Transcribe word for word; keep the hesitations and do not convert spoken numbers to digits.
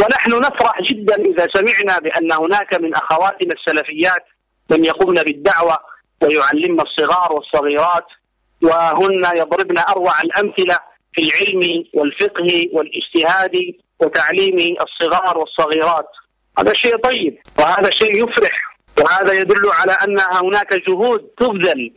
ونحن نفرح جدا إذا سمعنا بأن هناك من أخواتنا السلفيات من يقومن بالدعوة ويعلمن الصغار والصغيرات، وهن يضربن أروع الأمثلة في العلم والفقه والاجتهاد وتعليم الصغار والصغيرات. هذا شيء طيب وهذا شيء يفرح، وهذا يدل على أن هناك جهود تبذل